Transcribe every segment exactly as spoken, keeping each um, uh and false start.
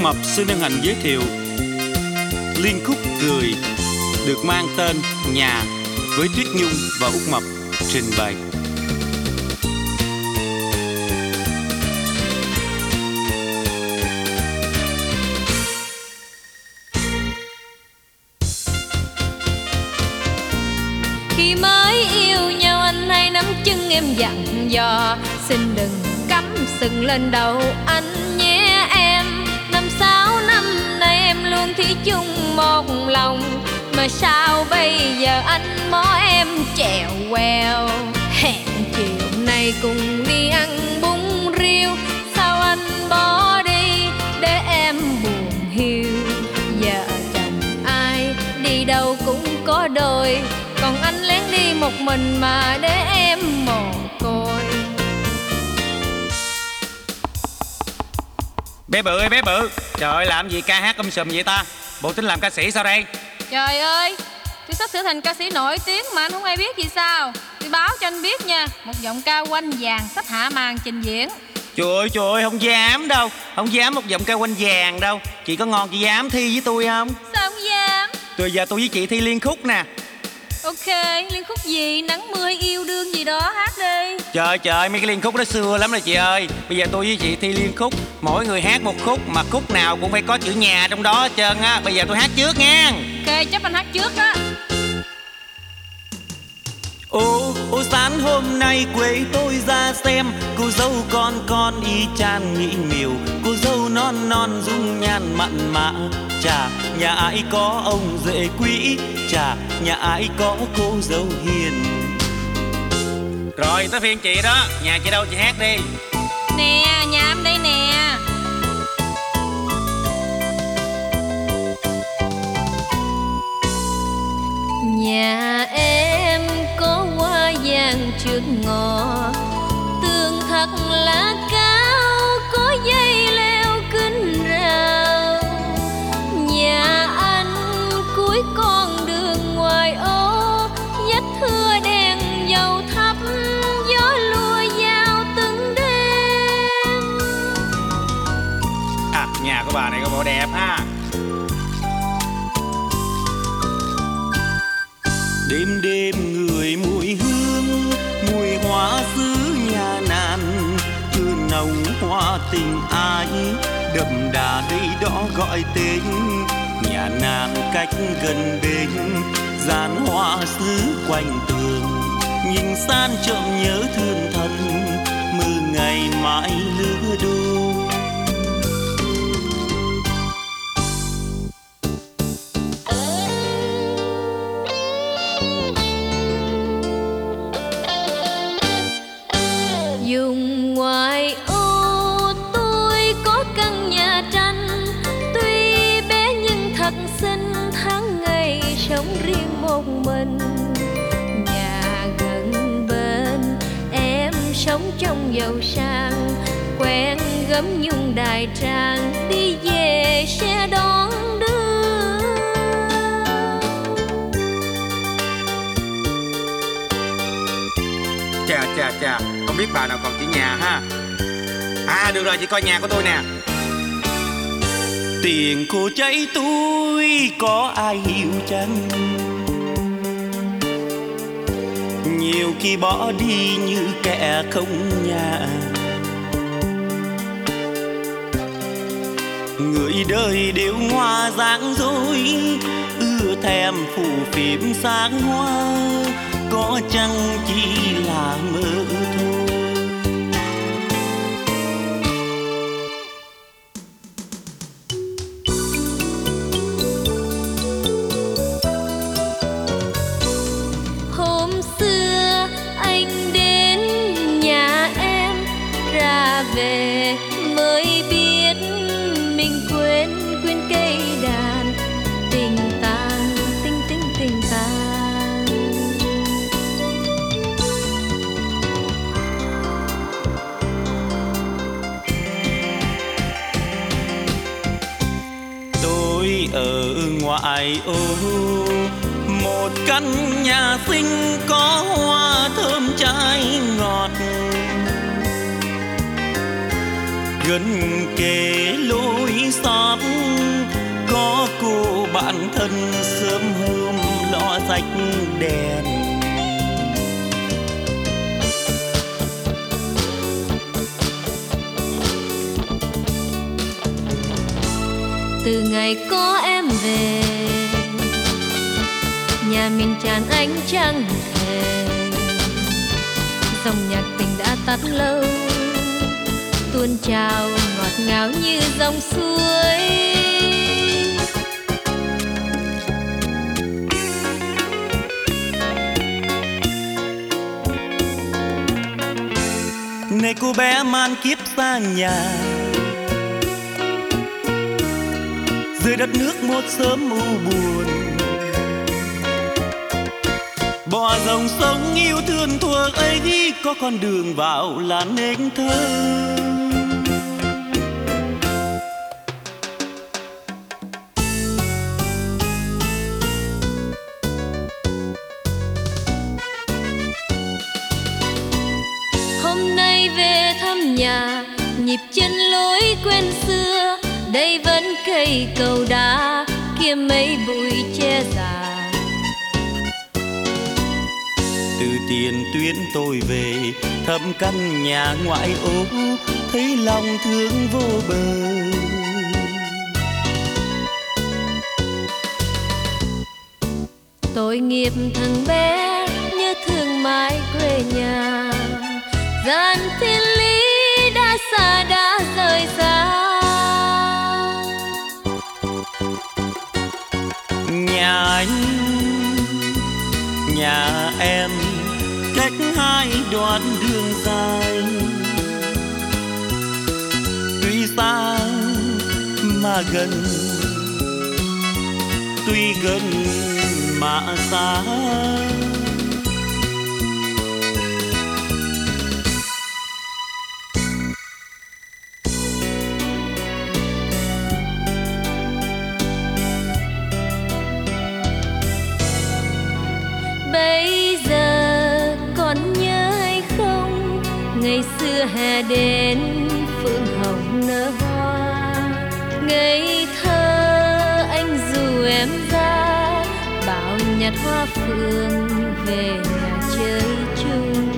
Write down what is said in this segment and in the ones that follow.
Mập xin hân hạnh giới thiệu liên khúc Cười được mang tên Nhà với Tuyết Nhung và Út Mập trình bày. Khi mới yêu nhau anh hay nắm chân em dặn dò, xin đừng cắm sừng lên đầu anh nhé em. Năm sáu năm nay em luôn thủy chung một lòng, mà sao bây giờ anh mó em chèo queo. Hẹn chiều nay cùng đi ăn bún riêu, sao anh bỏ đi để em buồn hiu. Vợ chồng ai đi đâu cũng có đôi, còn anh lén đi một mình mà để em mồ côi. Bé Bự ơi bé Bự, trời ơi làm gì ca hát um sùm vậy ta? Bộ tính làm ca sĩ sao đây? Trời ơi, tôi sắp sửa thành ca sĩ nổi tiếng mà anh không ai biết gì sao? Tôi báo cho anh biết nha, một giọng ca quanh vàng sắp hạ màn trình diễn. Trời ơi trời ơi, không dám đâu, không dám một giọng ca quanh vàng đâu. Chị có ngon chị dám thi với tôi không? Sao không dám? Từ giờ tôi với chị thi liên khúc nè. Ok, liên khúc gì, nắng mưa hay yêu đương gì đó hát đi. Trời trời, mấy cái liên khúc đó xưa lắm rồi chị ơi. Bây giờ tôi với chị thi liên khúc, mỗi người hát một khúc, mà khúc nào cũng phải có chữ nhà trong đó hết trơn á. Bây giờ tôi hát trước nha. Ok, chấp anh hát trước đó. Ô, ô sáng hôm nay quê tôi ra xem, cô dâu con con y chan mỹ miều. Cô dâu non non dung nhan mặn mà, chà nhà ai có ông rể quý, chà nhà ai có cô dâu hiền. Rồi tới phiên chị đó, nhà chị đâu chị hát đi. Nè, nhà em đây nè. Nhà em có hoa vàng trước ngõ, tường thật là cao, có dây leo kính rào. Nhà anh cuối con đường ngoài ô, vách thưa đèn dầu thấp, gió lùa vào từng đêm. À, nhà của bà này có bộ đẹp ha. Đêm đêm người mùi hương, mùi hoa xứ nhà nàn, hương nồng hoa tình ai, đậm đà đây đó gọi tên. Nhà nàng cách gần bên, dàn hoa xứ quanh tường, nhìn san trộm nhớ thương thân, mưa ngày mãi lứa đôi. Dùng ngoài ô tôi có căn nhà tranh, tuy bé nhưng thật xinh, tháng ngày sống riêng một mình. Nhà gần bên em sống trong giàu sang, quen gấm nhung đài trang, đi về sẽ đón đưa. Chà chà chà, không biết bà nào còn chữ nhà ha. À được rồi, chị coi nhà của tôi nè. Tiền cô cháy túi có ai hiểu chăng, nhiều khi bỏ đi như kẻ không nhà. Người đời đều hoa dáng dối, ưa thèm phù phiếm sáng hoa, có chăng chỉ là mơ thôi. Hôm xưa anh đến nhà em, ra về mới biết mình quên quên cây đàn. Tình tàn, tình tình tình tàn. Tôi ở ngoại ô, một căn nhà xinh có hoa thơm trái ngọt, gần kề lối xóm ngày có em về, nhà mình tràn ánh trăng thề. Dòng nhạc tình đã tắt lâu, tuôn trào ngọt ngào như dòng suối. Này cô bé man kiếp xa nhà, dưới đất nước một sớm u buồn. Bỏ dòng sông yêu thương thuở ấy, có con đường vào là nên thơ. Hôm nay về thăm nhà, nhịp chân lối quen xưa. Đây vẫn cây cầu đá, kia mấy bụi tre già. Từ Tiền Tuyến tôi về thăm căn nhà ngoại ô, thấy lòng thương vô bờ. Tội nghiệp thằng bé nhớ thương mãi quê nhà, gian thiên lý đã xa đã rời xa. Nhà anh, nhà em cách hai đoạn đường dài, tuy xa mà gần, tuy gần mà xa. Bây giờ còn nhớ hay không, ngày xưa hè đến phượng hồng nở hoa. Ngây thơ anh dù em ra, bảo nhặt hoa phượng về nhà chơi chung.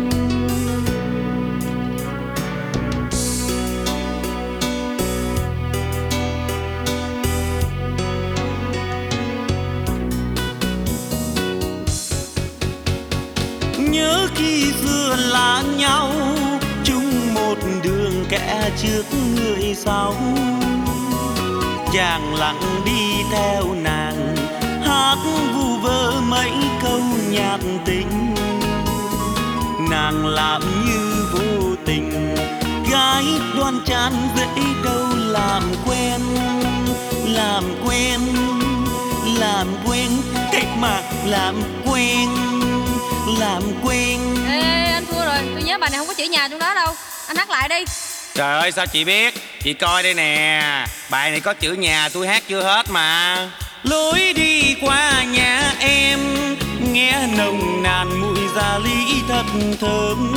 Nhớ khi xưa là nhau, chung một đường kẻ trước người sau. Chàng lặng đi theo nàng, hát vu vơ mấy câu nhạc tình. Nàng làm như vô tình, gái đoan trang dễ đâu làm quen. Làm quen, làm quen, cách mà làm quen. Làm quen. Ê, anh thua rồi, tôi nhớ bài này không có chữ nhà trong đó đâu. Anh hát lại đi. Trời ơi sao chị biết? Chị coi đây nè, bài này có chữ nhà tôi hát chưa hết mà. Lối đi qua nhà em, nghe nồng nàn mùi gia lý thật thơm.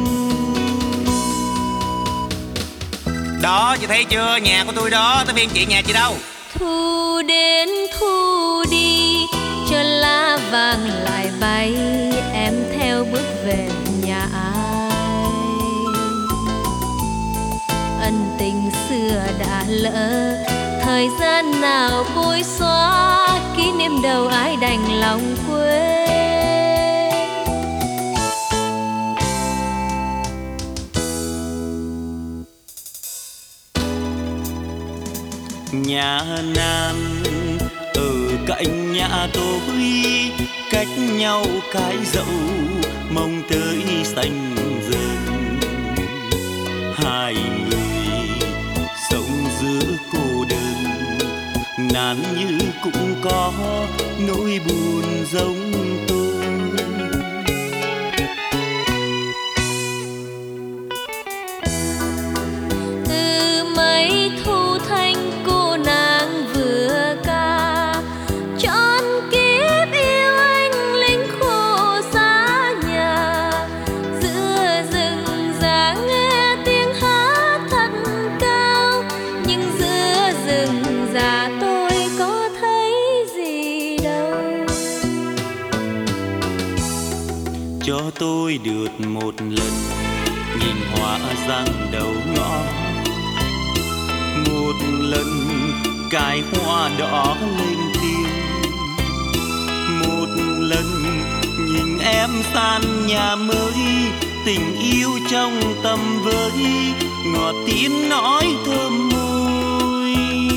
Đó chị thấy chưa, nhà của tôi đó, tới phiên chị nhà chị đâu. Thu đến thu đi, cho lá vàng lại bay, em theo bước về nhà ai. Ân tình xưa đã lỡ, thời gian nào bôi xóa, kỷ niệm đâu ai đành lòng quên. Nhà Nam ở cạnh nhà tôi, cách nhau cái dậu mong tới xanh dần. Hai người sống giữa cô đơn, nan như cũng có nỗi buồn giống tôi. Từ mấy thu thanh cô nàng vừa ca, trọn kiếp yêu anh lính khô xa nhà. Giữa rừng già nghe tiếng hát thật cao, nhưng giữa rừng già tôi có thấy gì đâu. Cho tôi được một lần nhìn hoa răng đầu ngõ, một lần cài hoa đỏ lên tim. Một lần nhìn em san nhà mới, tình yêu trong tâm với ngọt tiếng nói thơm môi.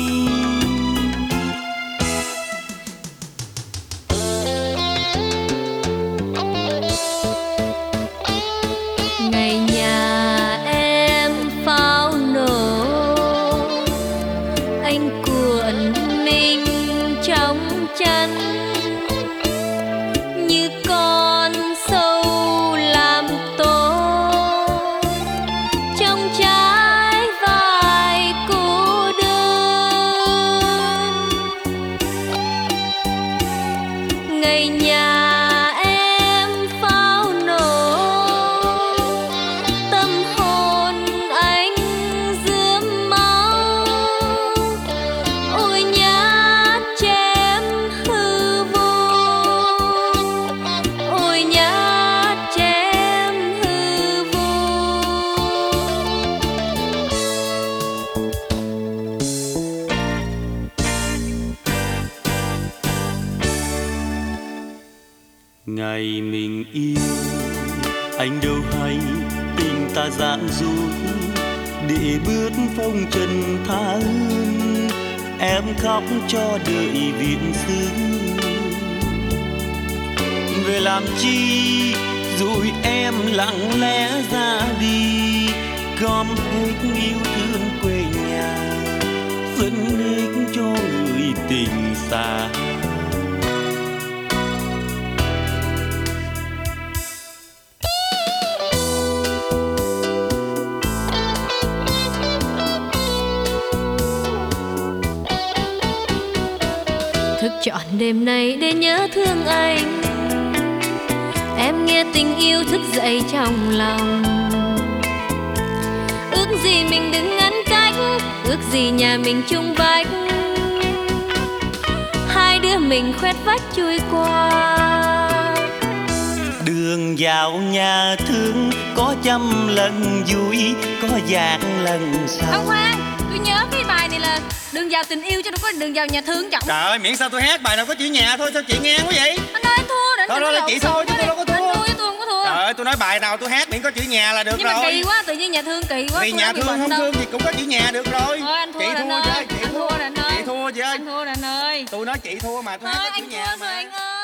Ngày nhà em pháo nổ, anh cuộn mình trong chăn như con sâu làm tổ trong trái vai cô đơn. Ngày nhà em pháo nổ, tâm hồn anh rướm máu. Ôi nhát chém hư vô, ôi nhát chém hư vô. Ngày mình yêu anh đâu hay tình ta giãn dối, để bước phong trần tha hương em khóc cho đợi viện xứ. Về làm chi rồi em lặng lẽ ra đi, gom hết yêu thương quê nhà, dẫn hết cho người tình xa. Thức trọn đêm nay để nhớ thương anh, em nghe tình yêu thức dậy trong lòng. Ước gì mình đừng ngăn cách, ước gì nhà mình chung vách, hai đứa mình khoét vách chui qua. Đường vào nhà thương có trăm lần vui, có vạn lần Không sầu. khoan, tôi nhớ cái bài này là đường vào tình yêu chứ đâu có đường vào nhà thương trọng. Trời ơi, miễn sao tôi hát bài nào có chữ nhà thôi, sao chị nghe quá vậy? Anh ơi anh thua rồi. Đó, đó là chị thua chứ tôi đâu có thua. Anh thua chứ tôi không có thua. Trời ơi, tôi nói bài nào tôi hát miễn có chữ nhà là được Nhưng rồi. mà kỳ quá, tự nhiên nhà thương kỳ quá. Vì nhà thương không thương thì cũng có chữ nhà được rồi. Thôi anh thua Chị rồi anh thua ơi. chứ, chị Anh thua rồi anh ơi. Chị thua chị ơi. Anh thua rồi anh ơi. Tôi nói chị thua mà tôi Thôi hát có chữ anh nhà thua mà. rồi anh ơi.